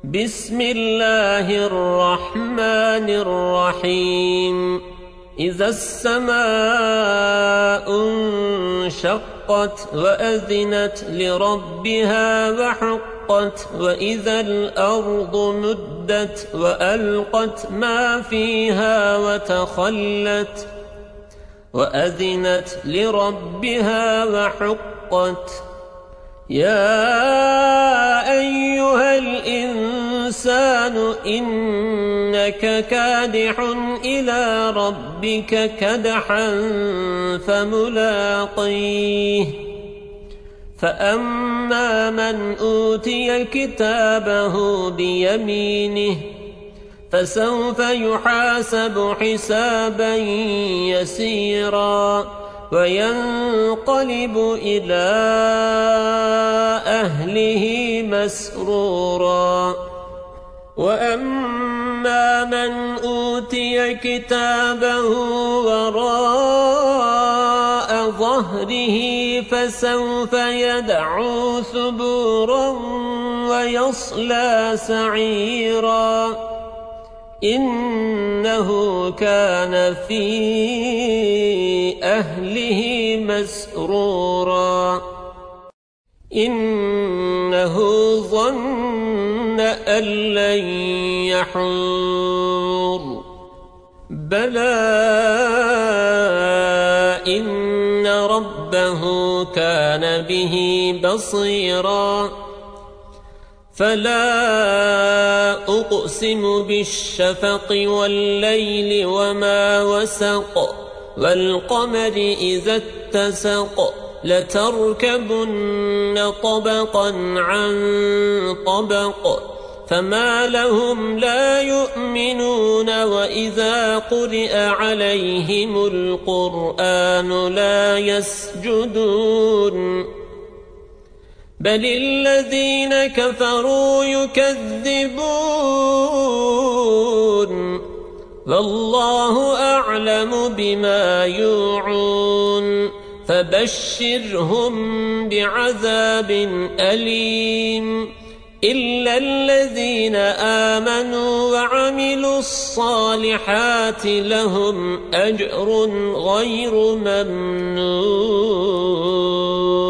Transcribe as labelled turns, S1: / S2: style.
S1: بسم الله الرحمن الرحيم إذا السماء انشقت وأذنت لربها وحقت وإذا الأرض مدت وألقت ما فيها وتخلت وأذنت لربها وحقت يا أيها الإنسان إنك كادح إلى ربك كدحا فملاقيه فأما من أوتي كتابه بيمينه فسوف يحاسب حسابا يسيرا وينقلب إلى أهله مسرورا وأما من أوتي كتابه وراء ظهره فسوف يدعو ثبورا ويصلى سعيرا إنه كان في أهله مسرورا إنه ظن أن لن يحور بلى إن ربه كان به بصيرا فلا أقسم بالشفق والليل وما وسق والقمر إذا اتسق لتركبن طبقا عن طبق فما لهم لا يؤمنون وإذا قرئ عليهم القرآن لا يسجدون بل الذين كفروا يكذبون والله أعلم بما يوعون فبشرهم بعذاب أليم إلا الذين آمنوا وعملوا الصالحات لهم أجر غير ممنون.